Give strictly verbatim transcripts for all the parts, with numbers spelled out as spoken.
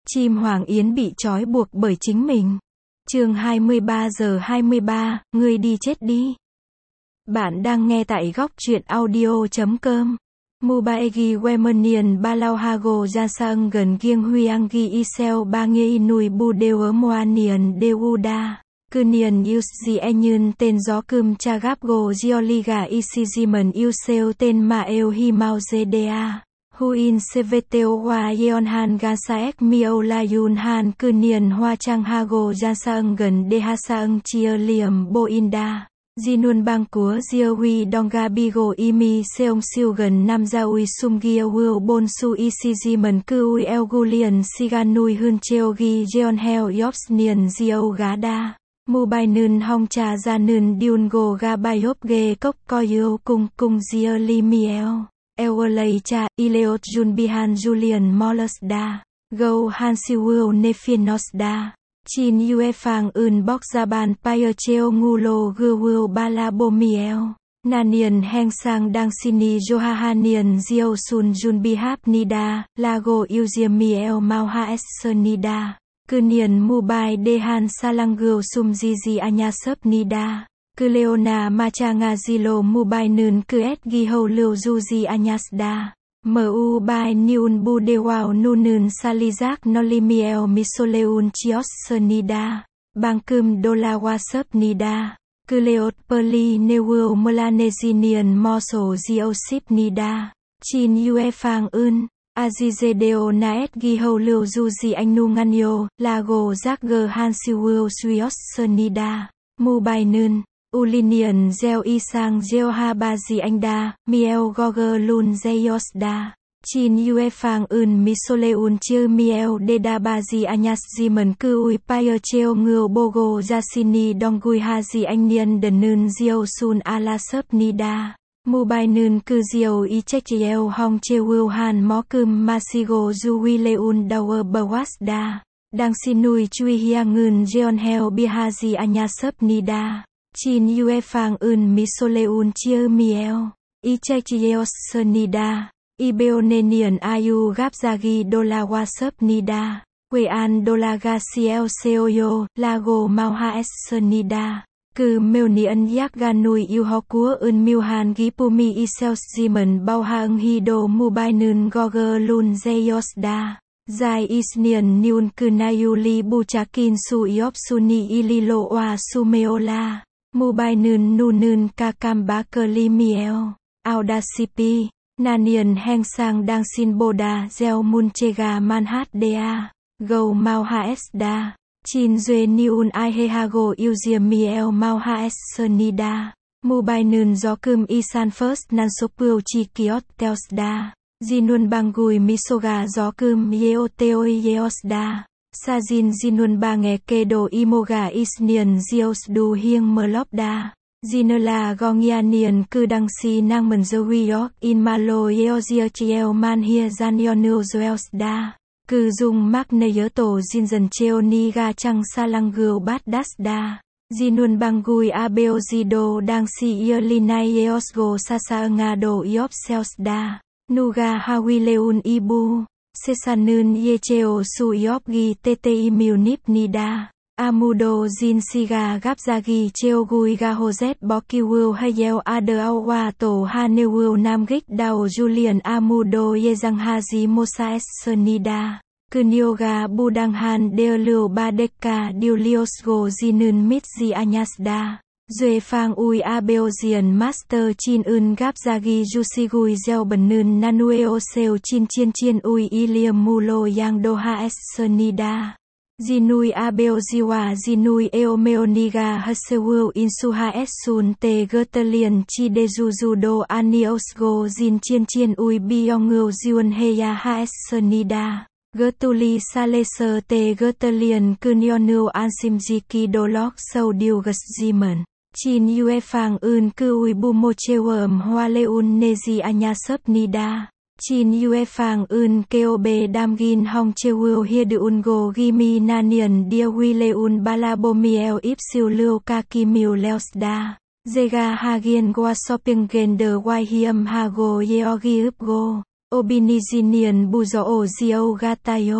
Chim Hoàng Yến bị trói buộc bởi chính mình. Chương hai mươi ba giờ hai mươi ba, ngươi đi chết đi. Bạn đang nghe tại góc truyện audio chấm com. Mubaegi Wemenian Balau Hago Jasang gần Gieng Huyangi Isel Ba Ngei Nui Bu Deo Moanian Deuda. Cunian Yusji Enyun tên gió cơm cha gáp go Gioliga Isiziman Yuseo tên mà eo hi mau Zda. Huin Cvto Hoa Yeonhan Gasaek Miao La Yun Han Cunian Hoa Trang Hago Jasang gần Dehasaang Chia Liam Boinda. Jinun bang của Jiawi Donga Bigo Imi Seong Siu gần Nam Jaui Sum Gia Will Bon Su Isiziman Kui El Gulian Siganui Hun Cheogi Jeon Heo Yops Nian Jiao Gada. Mubai Nun Hong Cha Ra Nun Dyun Go Ga Bayop Ge Kok Koyo Cung Cung Jia Li Miel. Ewalei Cha, Ileot Junbihan Julian Molosda. Go Han Siwil Nephinosda. Chin Yue Phang Un Bok Jaban Payer Cheo Ngulo Guwil Bala Bomiel. Nanian Heng Sang Dang Sini Johahanian Jiao Sun Junbihap Nida, Lago Uziam Miel Mauha Es Nida. Cunian Mubai Dehan Salangul Sum Zizi Anyasep Nida. Kuleona Machanga Zilo Mubai Nun Kuet Giho Liu Zuzi Anyasda. Mu Bai Niun Bu Dewao Nunun Salizak Nolimiel Misoleun Chios Nida. Bangkum Dola Wasep Nida. Kuleot Perli Newil Melanesian Moso Ziosip Nida. Chin Yue Phang Un. Azizedeo Naet Giho Liu Zuzi Anh Nu Nganyo, Lago Giác G Han Siwil Suyos Nida. Mubai Nun. Ulinian Gieo Isang Gieo Ha Bazi Anh Miel Goger Lun Zeyosda. Chin Yue Phang Un Misoleun Chiu Miel Deda Bazi Anyas Ziman Kui Payer Cheo Ngưu Bogo Jasini Dongui Hazi Anh Nian Đần Nun Gieo Sun Alasep Nida. Mubai Nun Cư Diêu Y Chechiel Hong Chewil Han Mó Cơm Masigo Zuwi Leun Dower Bawasda. Đang Sinui Chui Hiangun Jeon Heo Bihazi Anyasep Nida. Chin Yue Phang Un Misoleun Chiu Miel. Y Chechiel Nida. Ibeonenian Ayu Gapzagi Dola Wasep Nida. Quean Dola Gasiel Seoyo, Lago Mauha Es Nida. Cư Meonian Yak Ganui Yêu Ho Cúa Un Milhan Gipumi Isels Ziman Bao Haang Hido Mubai Nun Goger Lun Zeyosda. Zai Isnian Nyun Kunayuli Buchakin Su Iop Suni Ililo Oa Sumeola. Mubai Nun Nunun Kakam Bakali Miel. Audasipi. Nanian Heng Sang Dang Sin Boda Gieo Munchega Manhat Dea. Go Mauha Esda. Chin Due Niun Ihehago Uziam Miel Mauha Es Nida. Mubai Nun Gió Cơm Isan First Nansopul Chi Kiot Telsda. Jinun Bangui Misoga Gió Cơm Yeoteoi Yeosda. Sajin Jinun Bange Kedo Imoga Isnian Zios Du Hieng Merlopda. Jinela Gongianian Cư Đăng Si Nang Mần Zowi York In Malo Yeozia Chiel Man Hia Gian Yonu Zoelsda. Cư Dung Mark Neyer Tổ Jin Dần Cheo Ni Ga Trăng Sa Lăng Gươu Bát Dasda. Jinun Bangui Abeozido Đang Si Yerlinai Yeosgo Sasa Ngado Iop Selsda. Nuga Hawi Leun Ibu. Sesanun Yecheo Su Iop Gi Tti Munip Nida. Amudo Jin Siga Gapzagi Cheogui Ga Hozet Bokiwil Hayel Adeawa Tổ Hanewil Nam Gik Dao Julian Amudo Yezang Haji Mosa Es Nida. Kunyoga Budang Han Deolio Badeka Diuliosgo Jinun Mitzi Anyasda. Due Phang Ui Abeozian Master Chin Un Gapzagi Jusigui Gieo Bần Nun Nanueo Seo Chin Chien Chien Ui Iliam Mulo Yang Doha Es Nida. Jinui Abeoziwa Jinui Eomeoniga Hasewil Insuha Esun Te Gertelian Chi Dejujudo Aniosgo Jin Chien Chien Ui Biongul Zion Heya Ha Es Nida. Gertuli Saleser Te Gertelian Kunyonu Ansimjiki Dolok Sâu Dilgas Ziman. Chin Yue Phang Un Kui Bumochewem Hoa Leun Nezi Anyasep Nida. Chin Yue Phang Un Keobe Damgin Hong Chewil Hiedeun Go Gimi Nanian Diawi Leun Balabomiel Ipsiu Liu Kakimiu Leosda. Zega Hagien Gua Shopping Gender Wai Hiam Hago Yeogi Upgo. Obinizinian Buzoo Zio Gatayo.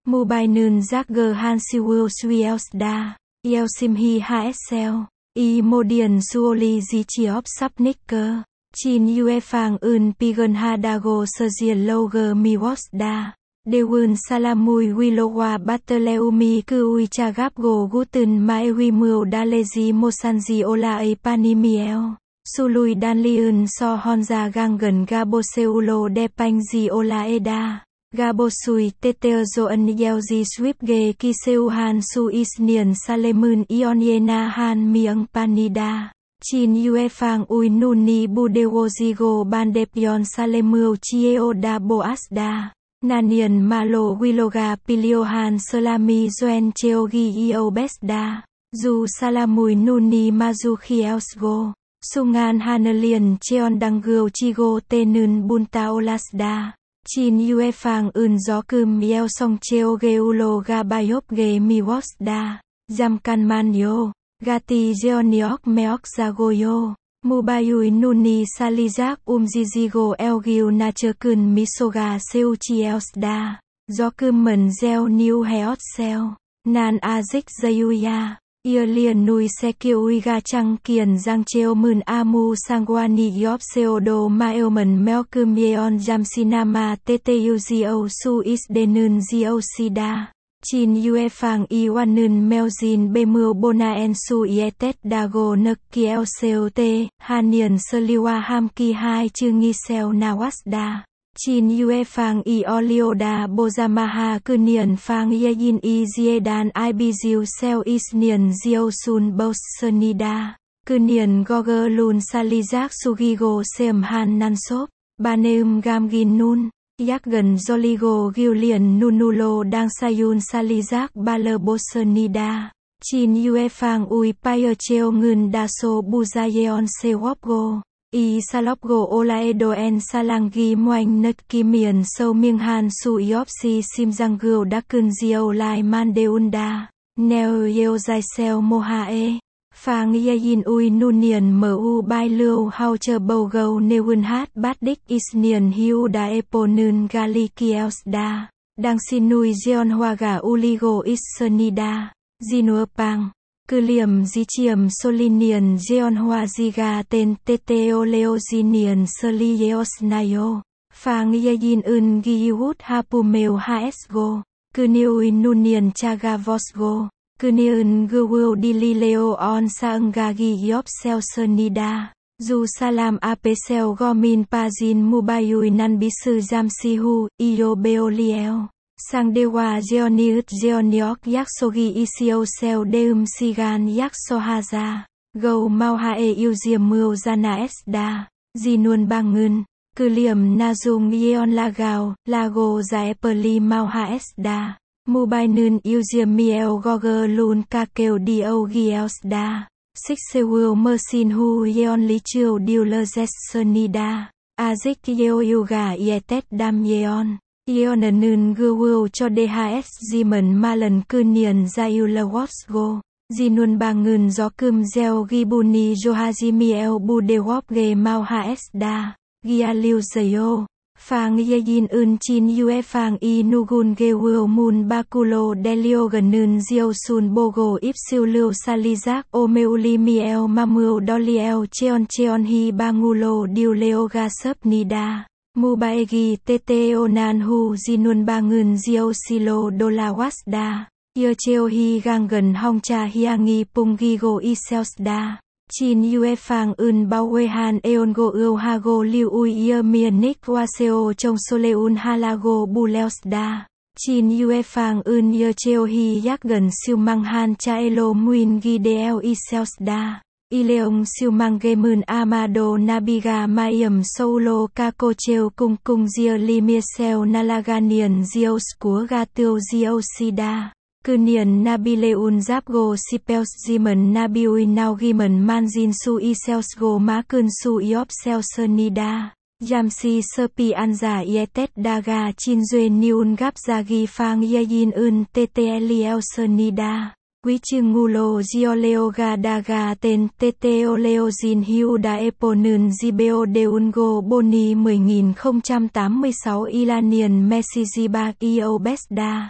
Mobile Nun Jagger Hansiwil Swielsda, Yelsimhi hsl, I Modian Suoli Zichiop Sapnicker, Chin Uefang Un Pigon Hadago Sergien Loger Miwosda, Dewun Salamui Wilowa Bateleumi Kui Chagap Go Guten Maewi Mưu Dalezi Mosanji Ola Epanimiel, Sului Danliun So Honza Gangan Gaboseulo Depanji Ola Eda. Gabosui Teteozo Ân Yelji Swipge Kiseu Han Su Isnian Salemun Ioniena Han Miang Panida, Chin Uefang Ui Nuni Budewozigo Bandepion Salemeu Chieo Da Boasda, Nanian Malo Wiloga Piliohan Salami Zuen Cheogi Io Besda, Zu Salamui Nuni Mazuki Elsgo, Sungan Hanelian Cheon Danggo Chigo Tenun Bunta Olasda. Chin Uefang Un Gió Cơm Yeo Song Cheo Geulo Gabayop Ge Miwosda, Jamkan Manyo, Gati Geoniok Meok Zagoyo, Mubayui Nuni Salizak Umjijigo Elgil Nachekun Misoga Seuchi Elsda, Gió Cơm Mần Gieo New Heot Sel, Nan Azik Zayuya. Ia liền nui xe kiêu uy ga trăng kiền giang treo mưn amu sangwani yop seodo maelman melkum yeon jamsinama ttuzio su is denun gio sida. Chin uefang iwanun melzin bemưu bona en su ietet dago nực kiel seote, hanian seliwa hamki hai chư nghi seo nawasda. Chin Uefang I Olioda Bozamaha Kunian Fang Yeyin I Ziedan Ibiziu Seo Isnian Zio Sun Bosernida, Kunian Goger Lun Salizak Sugigo Sem Han Nansop, Baneum Gamgin Nun, Yak gần Zoligo Gillian Nunulo Dang Sayun Salizak Baler Bosernida, Chin Uefang Ui Payer Cheo Ngun Daso Buzayeon Sewopgo. I Salopgo Olaedo En Salangi Moanh Nất Kimian Sâu Miêng Han Su Iopsi Simjanggo Dakun Zio Lai Mandeunda, Neo Yeo Zai Seo Mohae, Phang Yeyin Ui Nunian Mu Bai Lưu Hao Chờ Bầu Gầu Neun Hát Bát Đích Isnian Hiu Da Epo Nun Gali Kielsda, Đang Sinui Jeon Hoa Uligo Isernida, Jinua Pang. Cư liềm dí chiềm solinian jeon hoa ziga tên teteo leozinian soliosnayo, phang yeyin un giwut hapumeo hsgo, cư niui nunian chaga vosgo, cư niun guwu dilileo on saungagi yop sel sonida, du salam apesel gomin pazin mubayui nan bisu jamsihu, iyo beoliel. Sang dewa geoniut geoniok yak sogi isio seo deum sigan yak sohaza, go mau hae yêu diềm mưu jana esda, jinuan bangun, cư liềm na dung yeon lagao, lago zae perli mau ha esda, mubai nun yêu diềm miel goger lun kakeo dio gielsda, six sewil mersin hu yeon li chiu diuler zesernida, azik yeo yuga yetet dam yeon. Yeonanun guwu cho dhs jimen malan kunian zaiu lawosgo, jinun bangun gió cơm gieo gibuni johazimiel budewop ge mau hsda, gia liu zayo, phang yeyin un chin uefang I nugun ge will mun bakulo delio ganun zio sun bogo ipsiu liu salizak omeuli miel mamul doliel cheon cheon hi bangulo diu leo gasep nida. Mubaegi Teteonan Hu Jinun Bangun Zio Silo Dola Wasda, Yer Cheo Hi Gang gần Hong Cha Hiangi Pungigo Iselsda, Chin Uefang Un Bawehan Eongo Eo Hago Liu Ui Yer Mianik Waseo Trong Soleun Halago Bulelsda, Chin Uefang Un Yer Cheo Hi Yak gần Siêu Mang Han Cha Elo Muin Gidel Iselsda. Ileong siêu mang gemun amado nabiga mayam solo kako treo cung cung zia limiesel nalaganian zios của ga tiêu zio sida. Kunian nabileun giáp go sipels zimen nabiui nao gimen manjin su isels go má kun su iop sel sernida. Jamsi serpi anja ietet daga chin due niun gap zagi phang yeyin un ttliel sernida. Quý chương ngulo gioleoga daga tên teteoleozin hiuda eponun gibeo deungo boni mười nghìn không trăm tám mươi sáu ilanian mesiziba iobesda.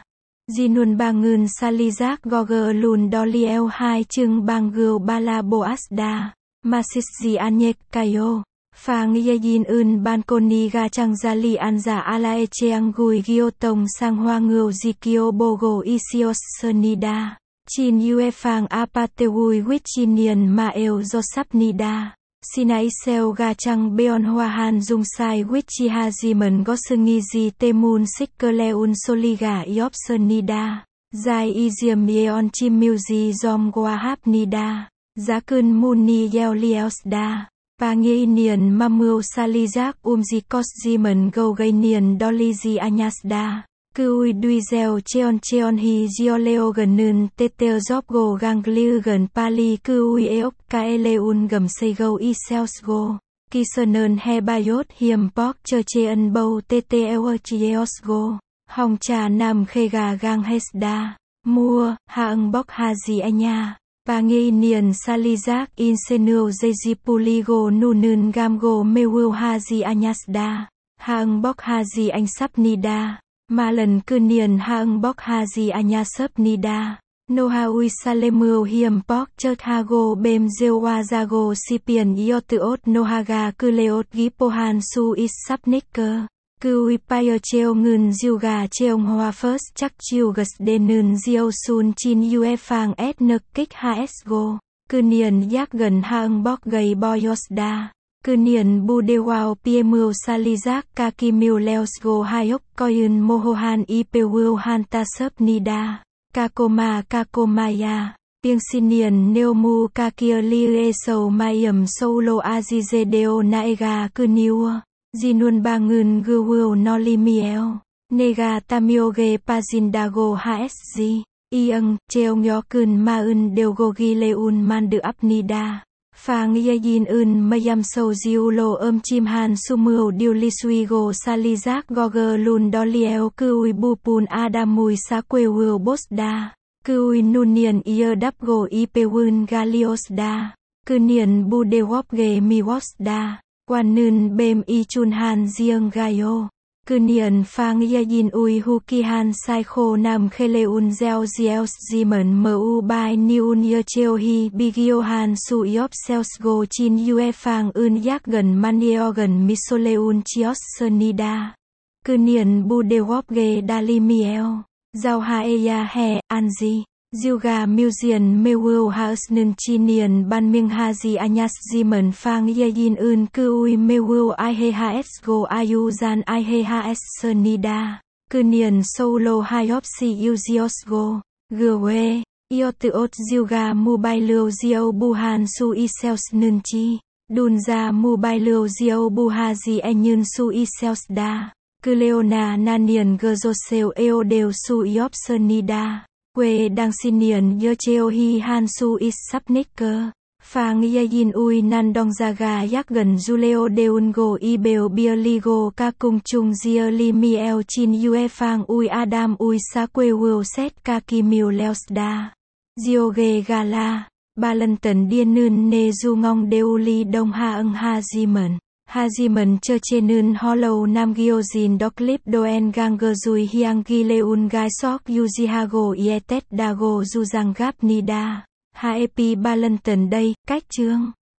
Jinun bang ngân Salizak Goger Lun Doliel hai chương bang gưu Bala Boasda, Masisji Anyek Kayo, Phang Yayin Un Bankoni Ga Chang Zali Anja Alaecheang Gui Giotong Sang Hoa Ngưu Zikio Bogo Isios Sonida, Chin Yue Phang Apatewui Wichinian Mael Josap Nida. Sinai Seo Ga Chang Beon Hoa Han Dung Sai Wichiha Jimen Gosungi Ji Temun Sikeleun Soliga Yopson Nida, Zai Izium Yeon Chim Muji Zom Gwahap Nida, Zakun Muni Yeo Lielsda, Panginian Mamul Salizak Umjikos Jimen Go Gainian Doliji Anyasda. Cui Dui Gieo Cheon Cheon Hi Gioleo gần nương Tetel Job Go Gangliu gần Pali Cui Eok Kaeleun gầm Seigo Isels Go, Kisonen He Bayot Hiểm Bok Chơ Cheon Bow Tetel Chios Go, Hong Cha Nam Khega Gang Hesda, Mua, Haang Bok Haji Anya, Pangi Nian Salizak Insenul Zezipuli Go Nunun Gamgo Mewul Haji Anyasda, Haang Bok Haji Anh Sap Nida. Mà lần cư niên Haang Bok Haji Anya Sub Nida, Noha Ui Salemul Hiểm Bok Chert Hago Bem Zewa Zago Sipian Yotuot Nohaga Kuleot Gipohan Su Is Sub Nicker, Kui Payo Cheo Ngân Ziuga Cheong Hoa First Chắc Chiu Gus Denun Ziao Sun Chin Ue Phang Et Nuk Kik Hsgo, cư niên Yak gần Haang Bok Gay Boyosda. Cư niên Budewao Piemul Salizak Kakimil Leosgo Hayok Koyun Mohohan Ipewul Hanta Sub Nida, Kakoma Kakomaya, Pieng Sinian Neomu Kakir Lie Sou Mayam Solo Azizedeo Naega Cư Niua, Jinun Bangun Guwul Nolimiel, Nega Tamioge Pazindago Hsg, Iang, Cheong Yokun Maun Deogogi Leun Mandu Apnida. Phang Yayin Un Mayam Sou Ziulo Om Chim Han Sumul Diu Lisuigo Salizak Goger Lun Doliel Cui Bupun Adamui Saquewul Bosda, Cui Nunian Ier Dapgo Ipewun Galiosda, Cư niên Budewop Ge Miwosda, Quan Nun Bem I Chun Han Zieng Gayo. Cư niên Phang Yayin Ui Huki Han Sai Kho Nam Kheleun Zeo Ziels Zimen Mu Bai Niun Yer Cheo Hi Bigio Han Su Yop Sels Go Chin Ue Phang Un Yak gần Manio gần Misoleun Chios Sonida. Cư niên Budewop Ge Dalimiel, Giao Haeya He, Anji. Ziuga Muzian Mewul Haus Nun Chinian Ban Ming Haji Anyas Zimen Phang Yayin Un Cui Mewul Ihe Hs Go Ayuzan Ihe Hs Sonida, Cư niên Solo Hayopsi Uzios Go, Gwe, Iotuot Ziuga Mubailu Zio Buhan Su Isels Nun Chi, Dunza Mubailu Zio Buhaji Enyun Su Isels Da, Cư Leona Nanian Gersosel Eodel Su Yop Sonida. Quê đang xin niên Yer Cheo Hi Han Su Is Sub Nicker, Phang Yayin Ui Nan Dong Zaga Yak gần Juleo Deun Go Ibel Bierligo Ka Cung Chung Zier Li Miel Chin Ue Phang Ui Adam Ui Saquewul Set Kakimil Leosda, Zioge Gala, Ba Lần Tần Điên Nưn Nê Du Ngong Deuli Đông Ha Ưng Ha Jimen. Hajimen Chơ Chê Nưn Hollow Nam Giozin Doclip Doen Ganger Zui Hiang Gileun Gai Sok Yujihago Ietet Dago Zuzang Gap Nida. Haepi Ba Lần Tần đây, cách chương.